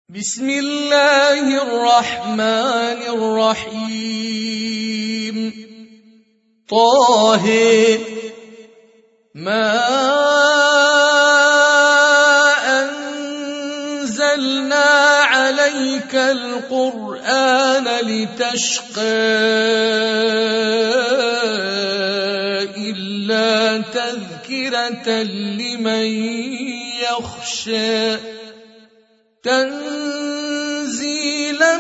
بسم الله الرحمن الرحيم طه ما أنزلنا عليك القرآن لتشقى إلا تذكرة لمن يخشى تنزيلا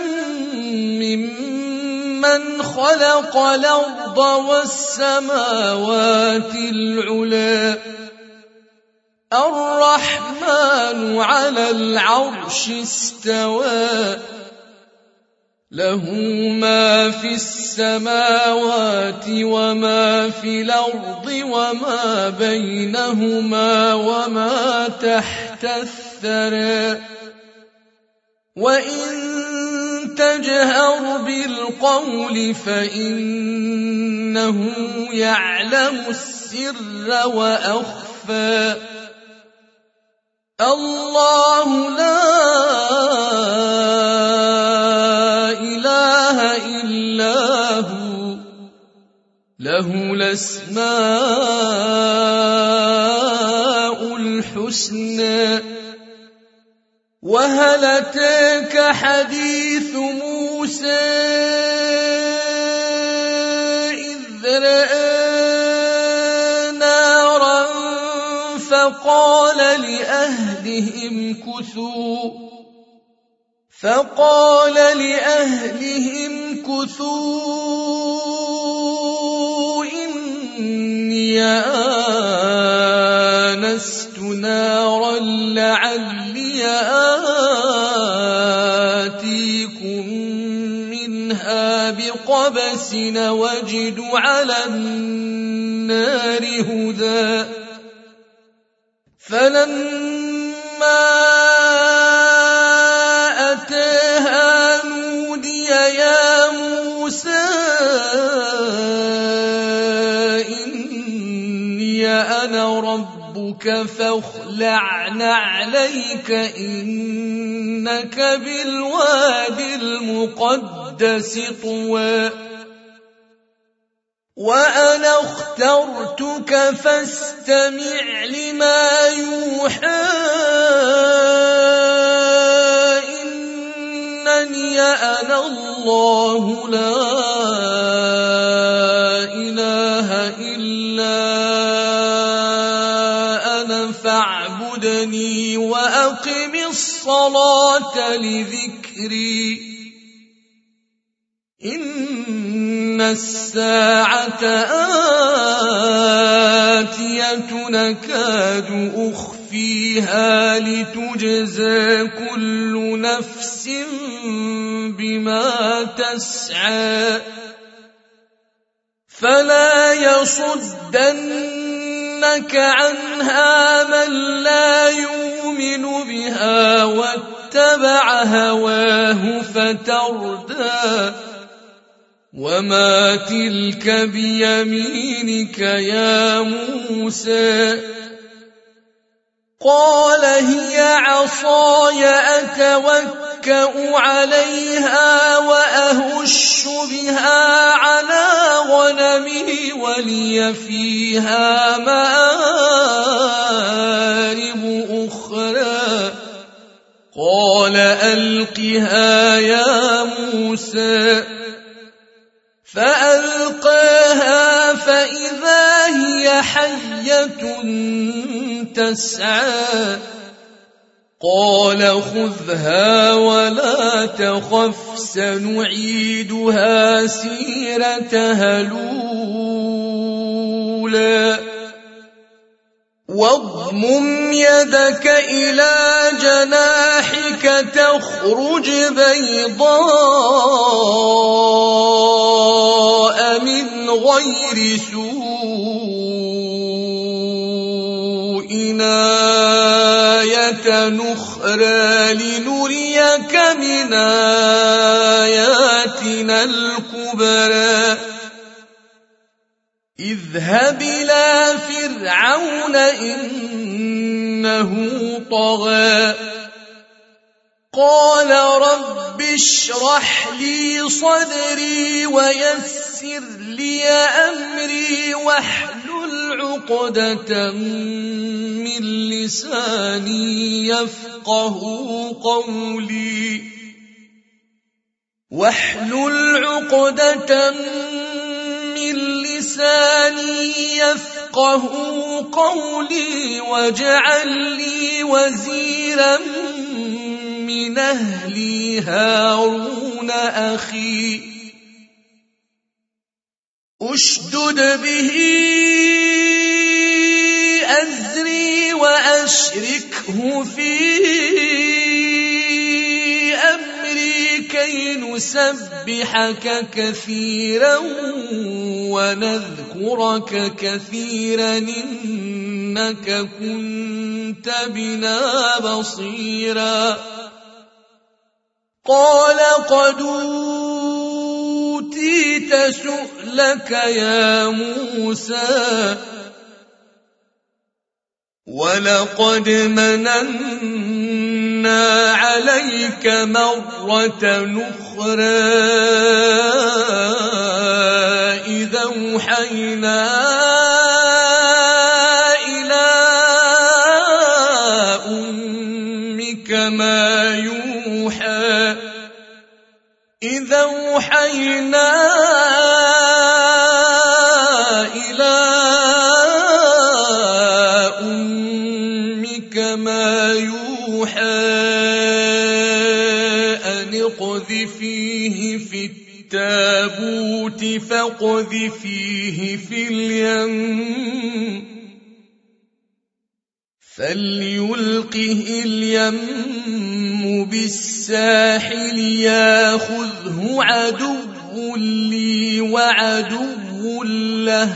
ممن خلق الأرض والسماوات العلى الرحمن على العرش استوى له ما في السماوات وما في الأرض وما بينهما وما تحت الثرى وإن تجهر بالقول فإنه يعلم السر وأخفى الله لا إله إلا هو له الأسماء الحسنى وهل أتاك حديث موسى إذ رأى نارا فقال لأهلهم كثوا إني آنست نارا لعلي آتيكم منها بقبس وجد على النار هدى فلما أتاها نودي يا موسى إني أنا ربك فاخلع نعليك إنك بالواد المقدس طوى وأنا اخترتك فاستمع لما يوحى إنني أنا الله لا إله إلا أنا فاعبدني وأقم الصلاة لذكري إن الساعة آتية نكاد أخفيها لتجزى كل نفس بما تسعى فلا يصدنك عنها من لا يؤمن بها واتبع هواه فتردى وما تلك بيمينك يا موسى قال هي عصاي أتوكأ عليها وأهش بها على غنمي ولي فيها مآرب أخرى قال ألقها يا موسى فألقاها فإذا هي حية تسعى قال خذها ولا تخف سنعيدها سيرتها الأولى واضمم يدك إلى جناحك تخرج بيضاء من غير سوء آية أخرى لنريك من آياتنا الكبرى اذهب إلى فرعون إنه طغى قال رب اشرح لي صدري ويسر لي أمري واحلل عقدة من لساني يفقه قولي واجعل لي وزيرا من أهلي هارون أخي أشدد به أزري وأشركه في أمري كي نسبحك كثيرا ونذكرك كثيرا إنك كنت بنا بصيرا قال قد أوتيت سؤلك يا موسى ولقد مننا عليك مرة أخرى إذا أوحينا إلى أمك ما يوحى أن اقذفيه في التابوت فاقذفيه في اليم فليلقه اليم بالساحل ياخذه عدو لي وعدو له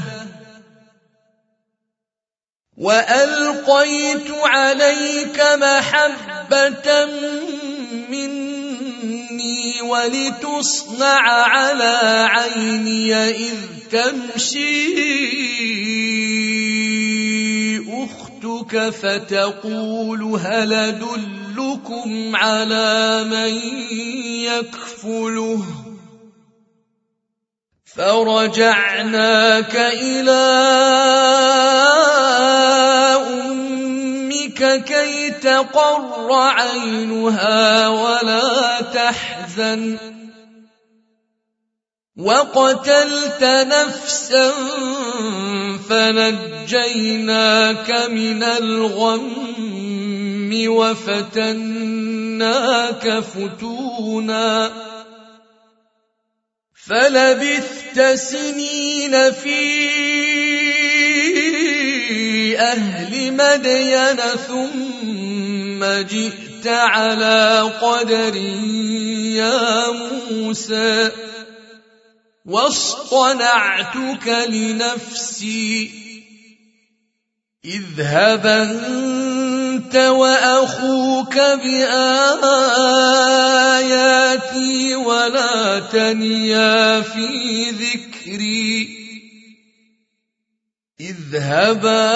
وألقيت عليك محبة مني ولتصنع على عيني إذ تمشي أختك فتقول هل أدلكم على من يكفله فرجعناك إلى أمك كي تقر عينها ولا تحزن وقتلت نفسا فنجيناك من الغم وفتناك فتونا فلبثت سنين في أهل مدين ثم جئت على قدر يا موسى واصطنعتك لنفسي اذهب أنت وأخوك بآياتي ولا تنيا في ذكري اذهبا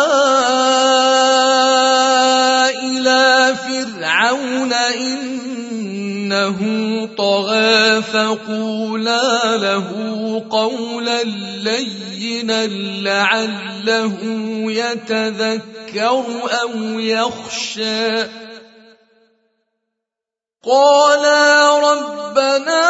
إلى فرعون إنه طغى فقولا له قولا لينا لعله يتذكر أو يخشى قالا ربنا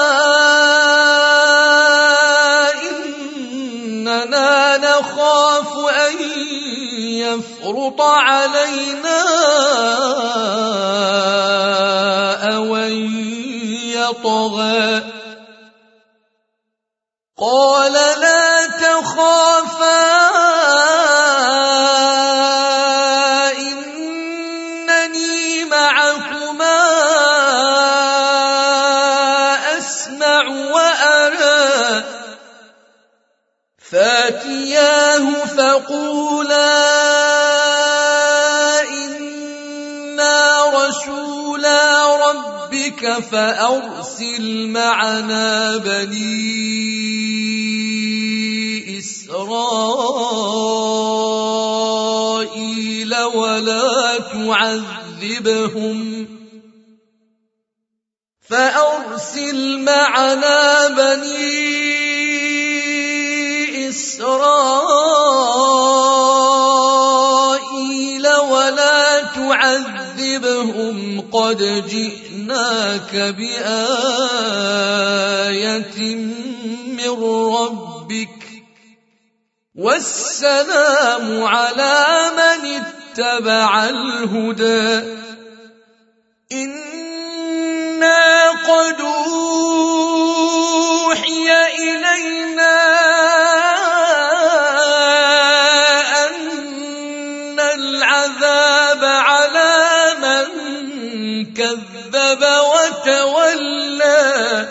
إننا نخاف أن يفرط علينا أو أن يطغى قال لا تخافا إنني معكما أسمع وأرى فاتياه فقولا إنا رسولا ربك فأرسل معنا بني إسرائيل ولا تعذبهم فأرسل معنا بني إسرائيل ولا تعذبهم قد جئناك بآية من ربك والسلام على من اتبع الهدى إنا قد أوحي إلينا أن العذاب على من كذب وتولى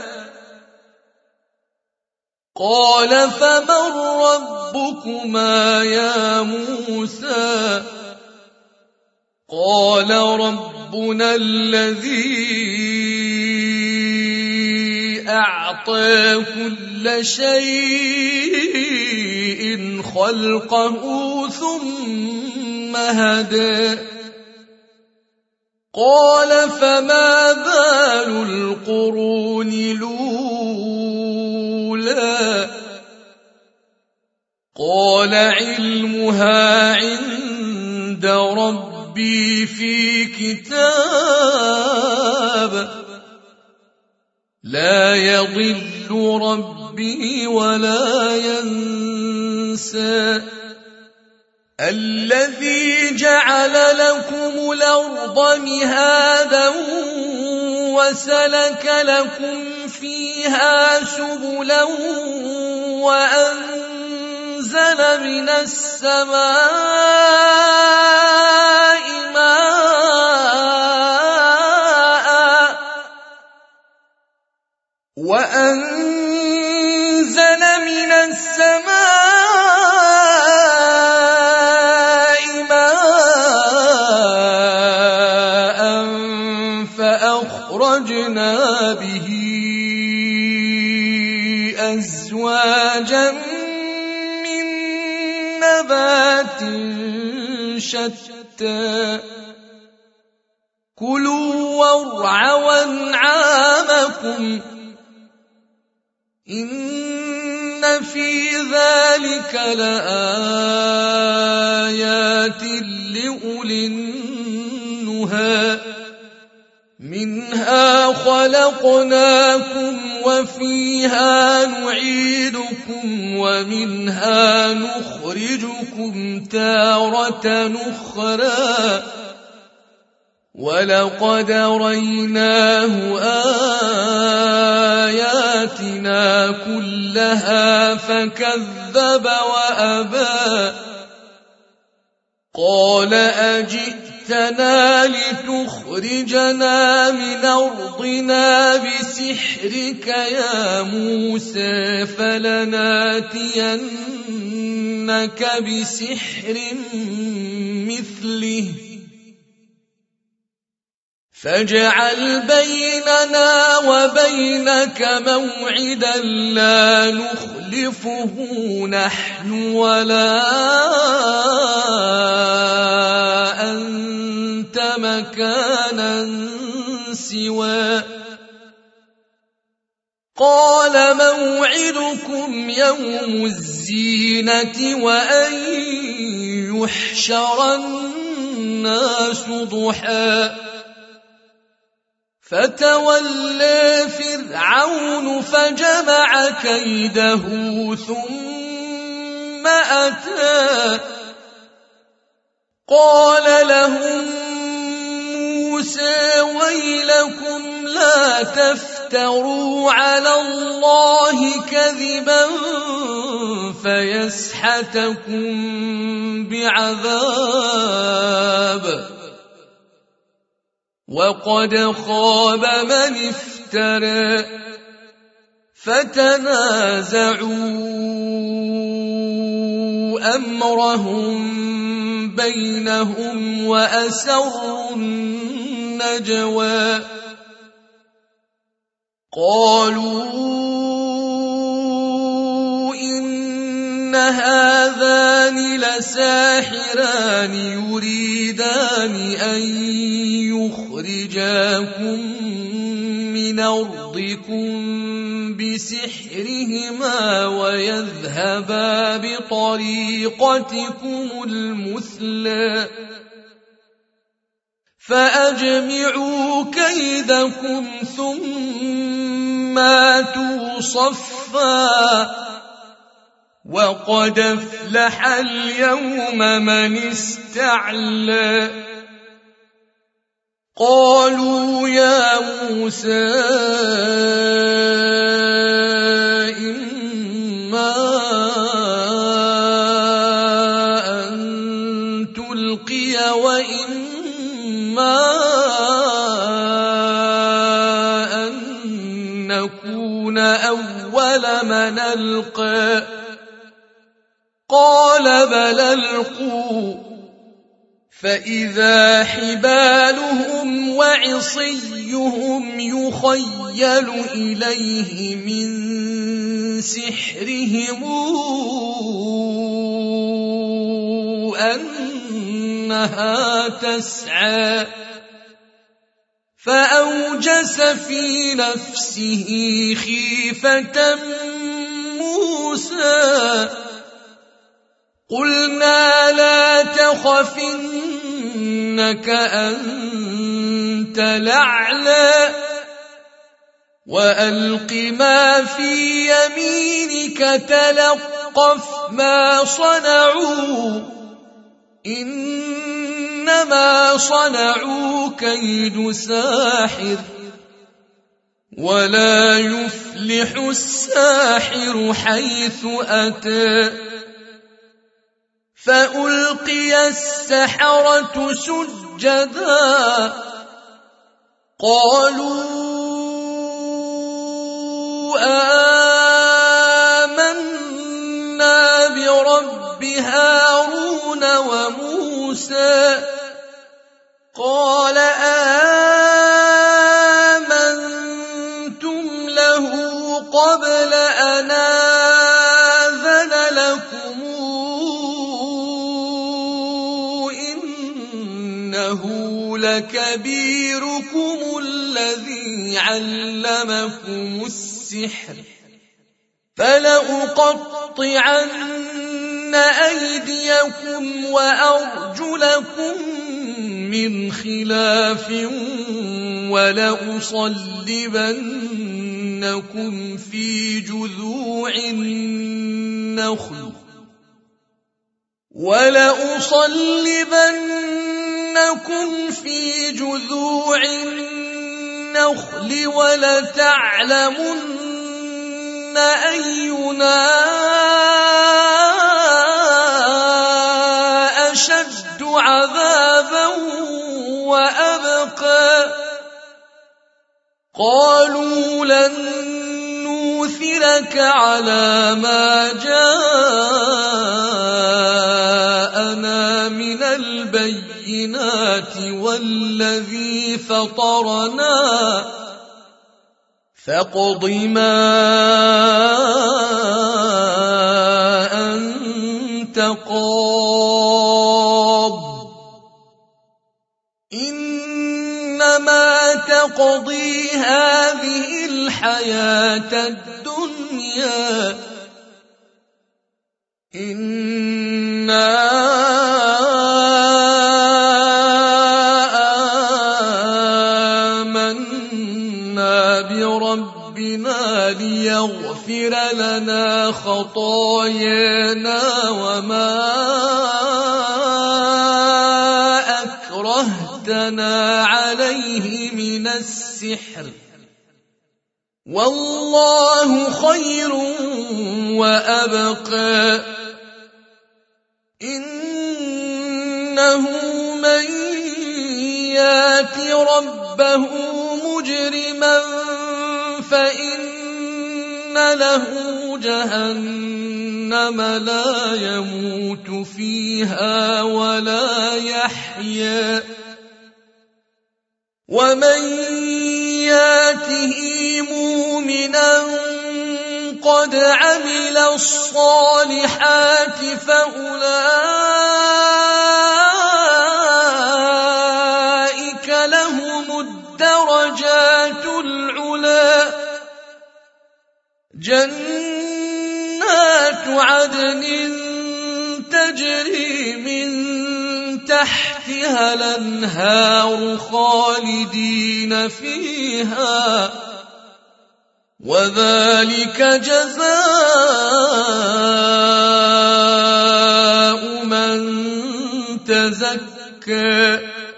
قال فمن ربكما يا موسى قال ربنا الذي أعطى كل شيء خلقه ثم هدى قال فما بال القرون الأولى قال علمها عند ربي في كتاب لا يضل ربي ولا ينسى الذي جعل لكم الأرض مهادا وسلك لكم فيها سبلا وأنزل من السماء ماء فأخرجنا به أزواجا من نبات شتى كلوا وارعوا أنعامكم إن في ذلك لآيات لأولي النهى منها خلقناكم وفيها نعيدكم ومنها نخرجكم تارة أخرى ولقد ريناه آياتنا كلها فكذب وأبى قال أجئتنا لتخرجنا من أرضنا بسحرك يا موسى فلناتينك بسحر مثله فاجعل بيننا وبينك موعدا لا نخلفه نحن ولا أنت مكانا سوى قال موعدكم يوم الزينة وأن يحشر الناس ضحى فتولى فرعون فجمع كيده ثم أتى قال لهم موسى ويلكم لا تفتروا على الله كذبا فيسحتكم بعذاب وقد خاب من افترى فتنازعوا أمرهم بينهم وأسروا النجوى قالوا إن هذان لساحران يريدان أن يخرجاكم من من أرضكم بسحرهما ويذهبا بطريقتكم المثلى فأجمعوا كيدكم ثم أتوا صفا وقد أفلح اليوم من استعلى قالوا يا موسى إما أن تلقي وإما أن نكون أول من ألقى قال بل ألقوا فإذا حبالهم وعصيهم يخيل إليه من سحرهم أنها تسعى فأوجس في نفسه خيفة موسى قلنا لا تخف إنك أنت الأعلى وألق ما في يمينك تلقف ما صنعوا إنما صنعوا كيد ساحر ولا يفلح الساحر حيث أتى فألقي السحرة سجدا قالوا آمنا برب هارون وموسى قال آمنتم له قبل أن آذن لكم إنه لكبيركم الذي علمكم السحر فلأقطعن أيديكم وأرجلكم من خلاف ولأصلبنكم في جذوع النخل ولتعلمن أينا أشد عذابا وأبقى قالوا لن نؤثرك على ما جاءنا من البينات والذي فطرنا فاقض ما أنت قاض إنما تقضي هذه الحياة الدنيا إنا آمنا بربنا ليغفر لنا خطايانا وما أكرهتنا عليه من السحر والله خير وأبقى إنه من يات ربه مجرما فإن له جهنم لا يموت فيها ولا يحيا ومن ياته مؤمنا قد عمل الصالحات فأولئك لهم الدرجات العلى جنات عدن تجري من تحتها الأنهار خالدين فيها وذلك جزاء من تزكى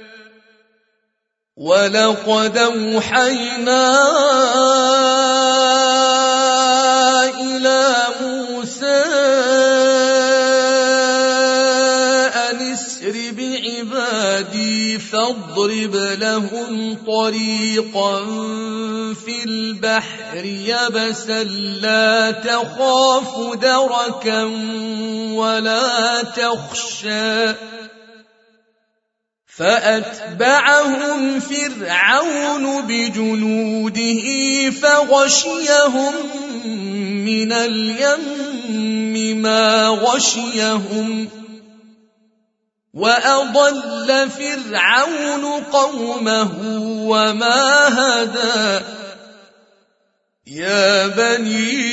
ولقد أوحينا إلى موسى أن اسر بعبادي فاضرب لهم طريقا في البحر يبسا لا تخاف دركا ولا تخشى فأتبعهم فرعون بجنوده فغشيهم من اليم ما غشيهم وأضل فرعون قومه وما هدى يا بني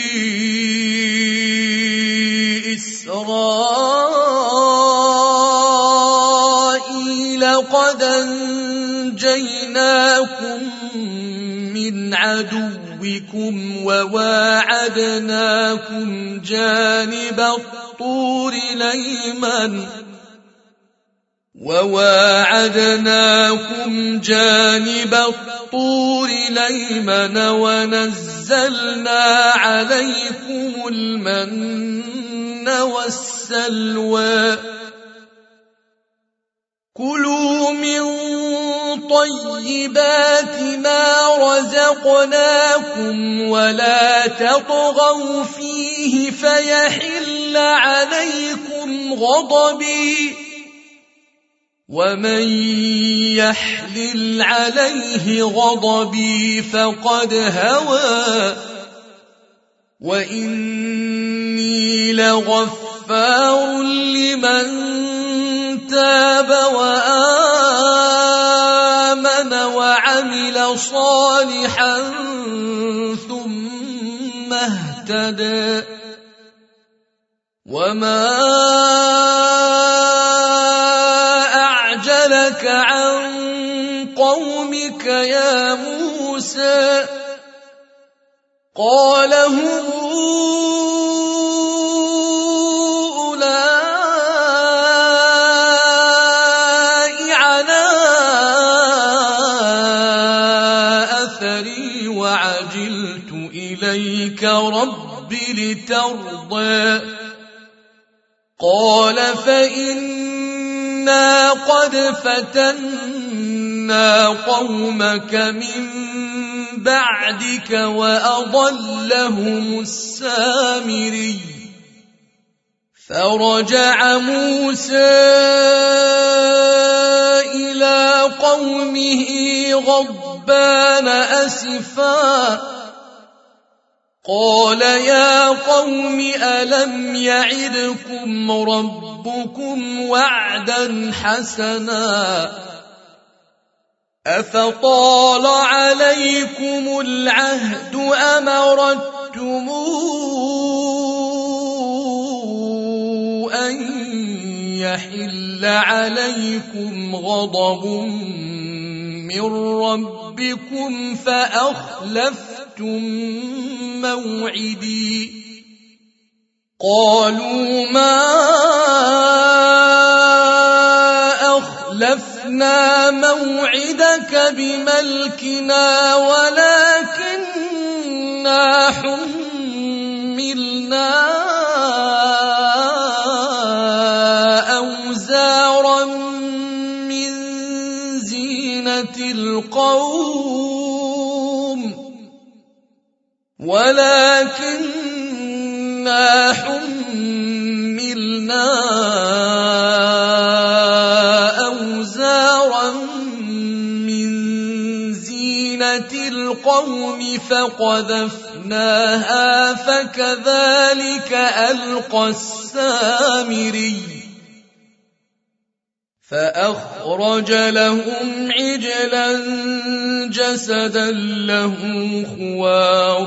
إسرائيل قد أنجيناكم من عدوكم وواعدناكم جانب الطور الأيمن ونزلنا عليكم المن والسلوى كلوا من طيبات ما رزقناكم ولا تطغوا فيه فيحل عليكم غضبي ومن يحلل عليه غضبي فقد هوى وإني لغفار لمن تاب وآمن وعمل صالحا ثم اهتدى وما أعجلك عن قومك يا موسى قال هم أولئك على أثري وعجلت إليك رب لترضى قال فإنا قد فتنا قومك من بعدك وأضلهم السامري فرجع موسى إلى قومه غضبان أسفا قال يا قوم ألم يعدكم ربكم وعدا حسنا أفطال عليكم العهد أم أردتم أن يحل عليكم غضب من ربكم فأخلفتم موعدي قالوا ما أخلفنا موعدك بملكنا ولكننا حملنا أوزارا من زينة القوم فقذفناها فكذلك ألقى السامري فأخرج لهم عجلا جسدا له خوار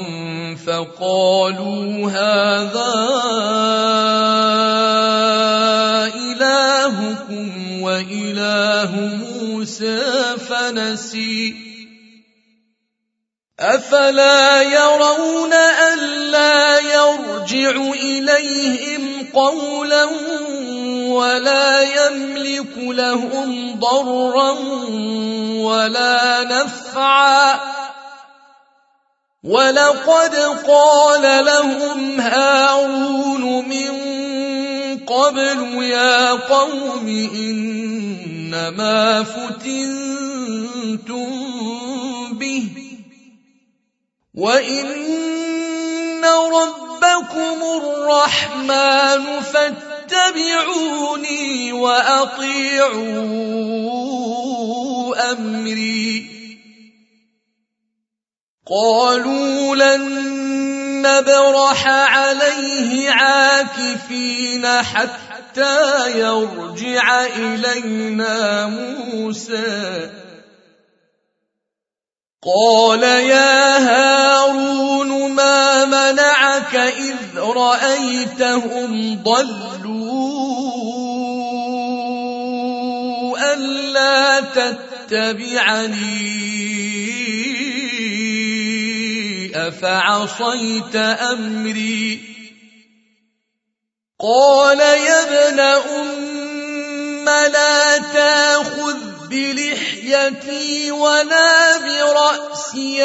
فقالوا هذا إلهكم وإله موسى فنسي أفلا يرون ألا يرجع إليهم قولا ولا يملك لهم ضرا ولا نفعا ولقد قال لهم هارون من قبل يا قوم إنما فتنتم به وإن ربكم الرحمن فاتبعوني وأطيعوا أمري قالوا لن نبرح عليه عاكفين حتى يرجع إلينا موسى قال يا هارون ما منعك إذ رأيتهم ضلوا ألا تتبعني أفعصيت أمري قال يا ابن أم لا تأخذ بلحيتي ولا برأسي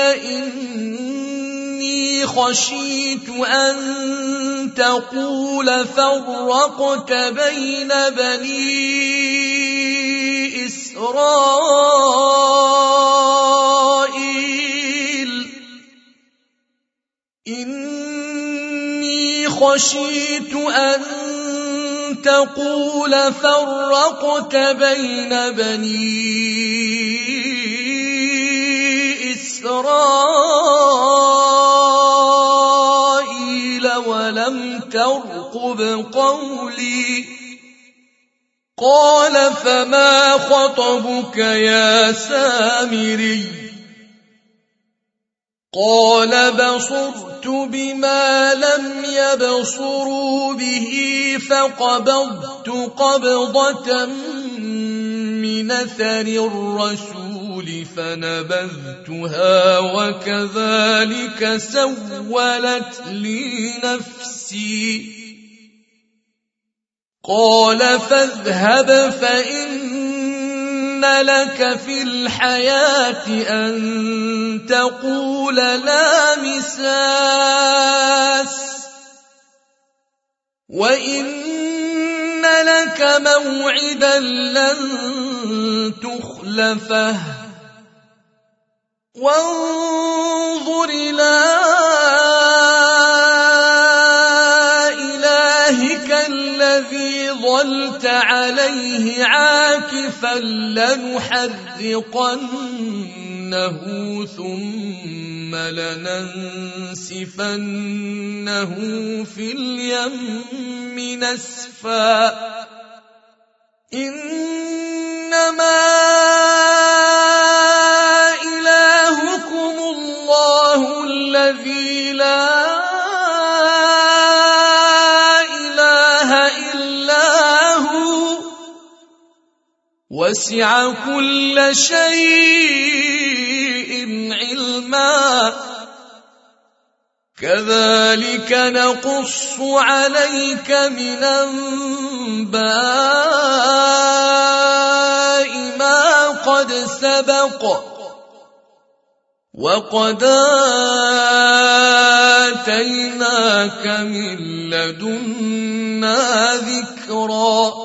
إني خشيت أن تقول فرقت بين بني إسرائيل إني خشيت أن تقول فرقت بين بني إسرائيل ولم ترقب قولي قال فما خطبك يا سامري قال بصرت بما لم يبصروا به فقبضت قبضة من أثر الرسول فنبذتها وكذلك سولت لي نفسي قال فاذهب فإن لك في الحياة أن تقول لا مساس وإن لك موعدا لن تخلفه وانظر إلى إلهك الذي ظلت عليه عاكفا لنحرقنه ثم لننسفنه في اليم نسفا إنما إلهكم الله الذي لا وسع كل شيء علما كذلك نقص عليك من أنباء ما قد سبق وقد آتيناك من لدنا ذكرا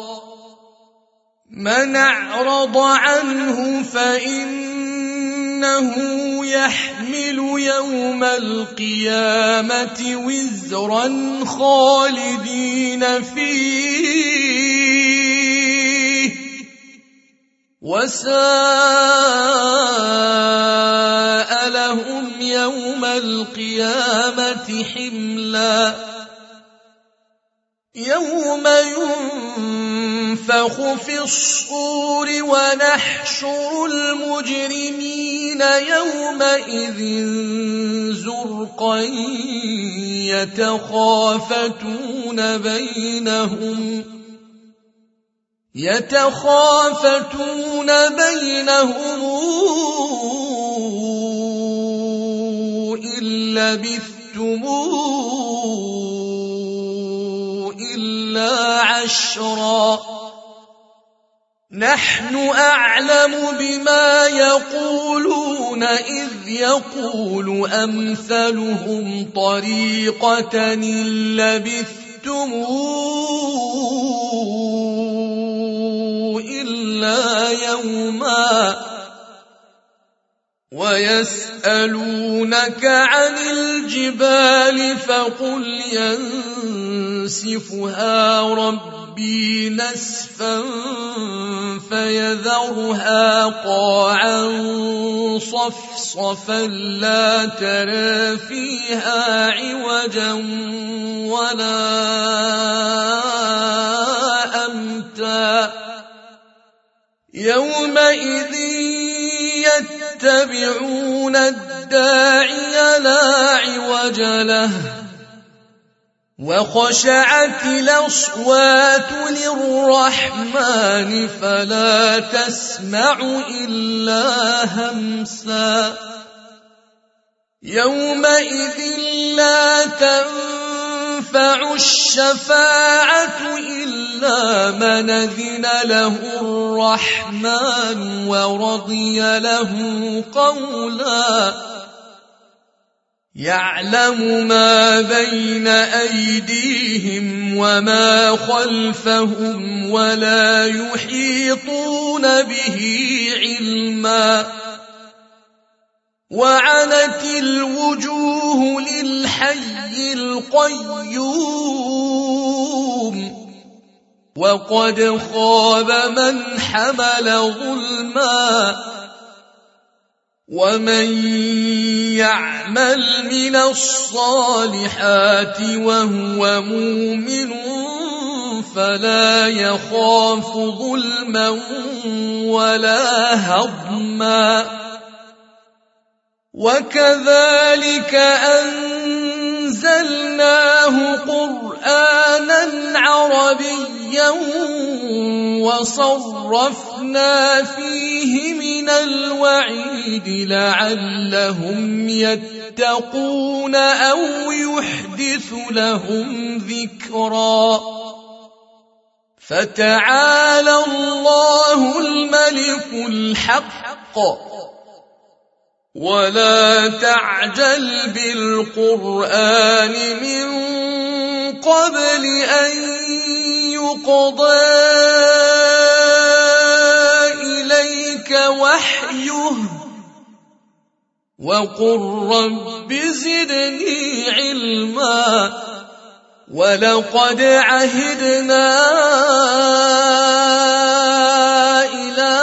من أعرض عنه فإنه يحمل يوم القيامة وزرا خالدين فيه وساء لهم يوم القيامة حملا يوم ينفخ في الصور ونحشر المجرمين يومئذ زرقا يتخافتون بينهم إن لبثتم إلا عشرا نحن أعلم بما يقولون إذ يقول أمثلهم طريقة إن لبثتم إلا يوما ويسألونك عن الجبال فقل ينسفها ربي نسفا فيذرها قاعا صفصفا لا ترى فيها عوجا ولا أمتا يومئذ يتبعون الداعي لا عوج له وخشعت الأصوات للرحمن فلا تسمع إلا همسا يومئذ لا تنفع الشفاعة إلا من أذن له الرحمن ورضي له قولا يعلم ما بين أيديهم وما خلفهم ولا يحيطون به علما وعنت الوجوه للحي القيوم وقد خاب من حمل ظلما ومن يعمل من الصالحات وهو مؤمن فلا يخاف ظلما ولا هضما وكذلك أنزلناه قرآنا عربيا وصرفنا فيه من الوعيد لعلهم يتقون أو يحدث لهم ذكرا فتعالى الله الملك الحق ولا تعجل بالقرآن من قبل أن يقضى إليك وحيه وقل رب زدني علما ولقد عهدنا إلى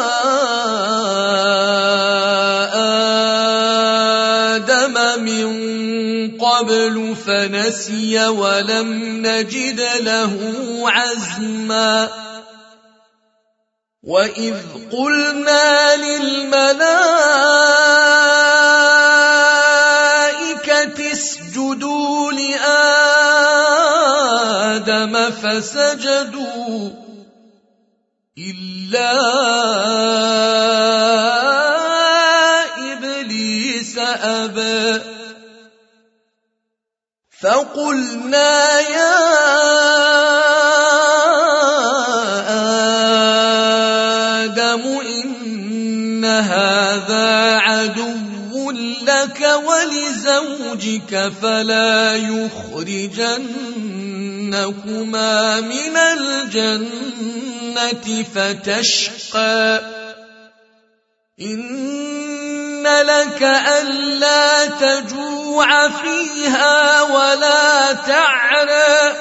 قبل فنسي ولم نجد له عزما وإذ قلنا للملائكة اسجدوا لآدم فسجدوا إلا إبليس أبى فقلنا يا آدم إن هذا عدو لك ولزوجك فلا يخرجنكما من الجنة فتشقى إن لك ألا تجوع فيها ولا تعرى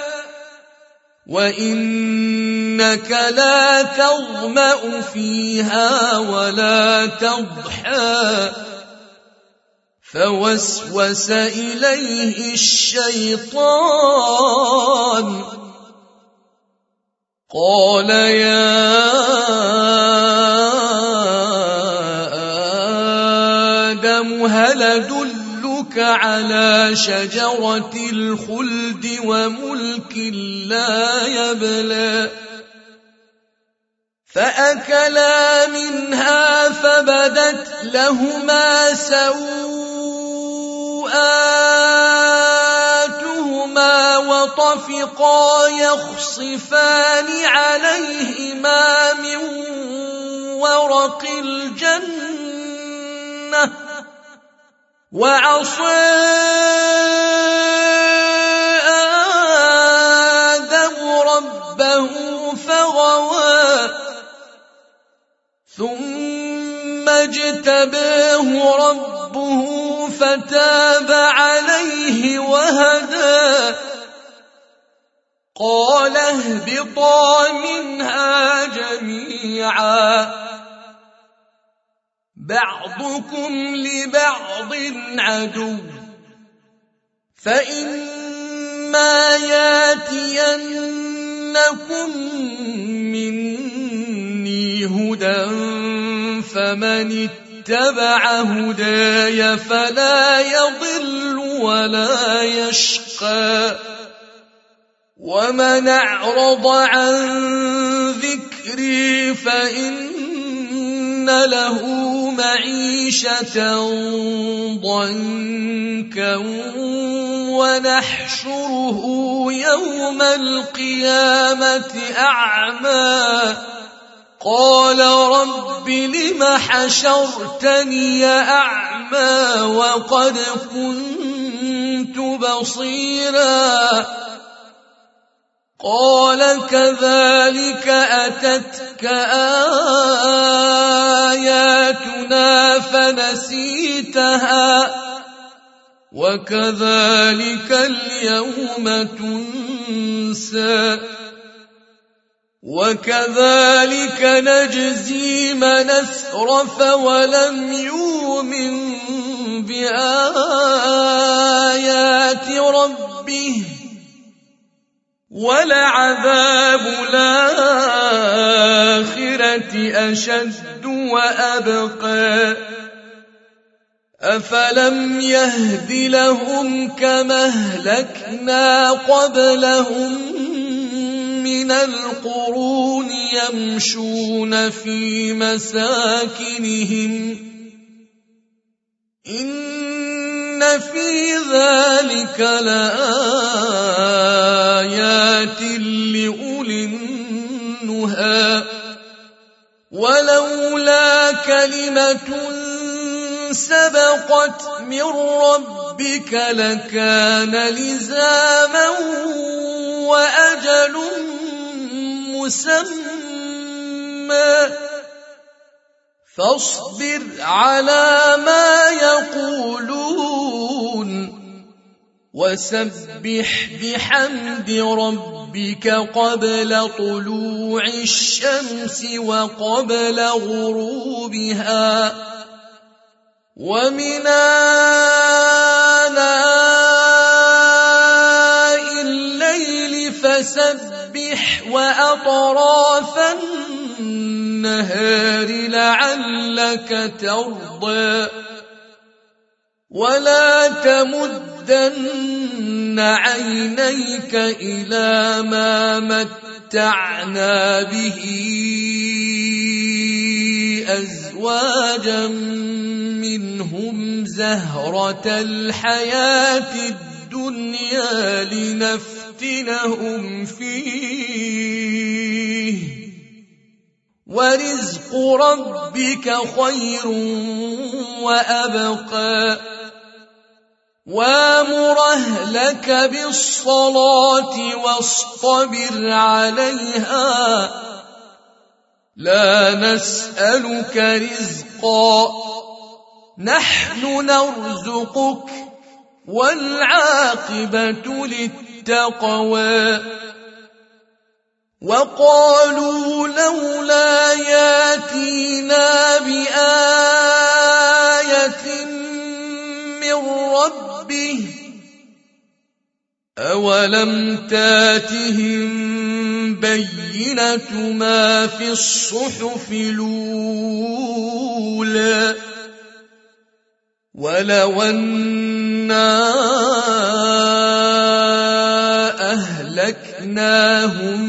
وإنك لا تظمأ فيها ولا تضحى فوسوس إليه الشيطان قال يا آدم هل أدلك على شجرة الخلد وملك لا يبلى فأكلا منها فبدت لهما سوءاتهما وطفقا يخصفان عليهما من ورق الجنة وعصى آدم ربه فغوى ثم اجتباه ربه فتاب عليه وهدى قال اهبطا منها جميعا بعضكم لبعض عدو فإما ياتينكم مني هدى فمن اتبع هداي فلا يضل ولا يشقى ومن أعرض عن ذكري فإن له معيشة ضنكا ونحشره يوم القيامة أعمى قال رب لم حشرتني أعمى وقد كنت بصيرا قال كذلك أتتك آياتنا فنسيتها وكذلك اليوم تنسى وكذلك نجزي من أسرف ولم يؤمن بآيات ربه ولعذاب الآخرة أشد وأبقى أفلم يهد لهم كما أهلكنا قبلهم من القرون يمشون في مساكنهم إن في ذلك لآيات لأولي النهى ولولا كلمة سبقت من ربك لكان لزاما وأجل مسمى فاصبر على ما يقولون وسبح بحمد ربك قبل طلوع الشمس وقبل غروبها ومن آناء الليل فسبح وأطراف النهار لعلك ترضى ولا تمدن عينيك إلى ما متعنا به أزواجا منهم زهرة الحياة الدنيا لنفتنهم فيه ورزق ربك خير وأبقى وامر أهلك بالصلاة واصطبر عليها لا نسألك رزقا نحن نرزقك والعاقبة للتقوى وقالوا لولا ياتينا بآية من ربه أولم تاتهم بينة ما في الصحف الأولى ولو أنا أهلكناهم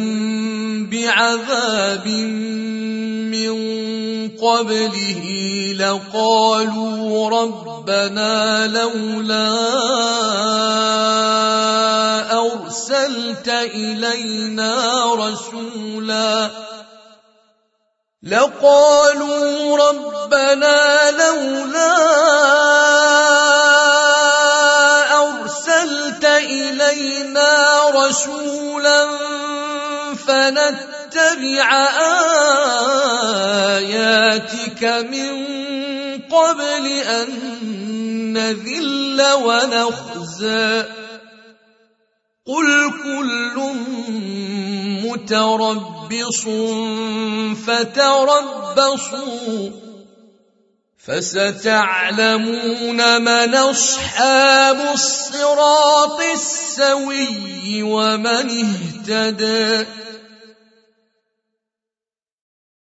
بعذاب من قبله لقالوا ربنا لولا أرسلت إلينا رسولا فنتبع آياتك من قبل أن نذل ونخزى قل كل متربص فتربصوا فستعلمون من أصحاب الصراط السوي ومن اهتدى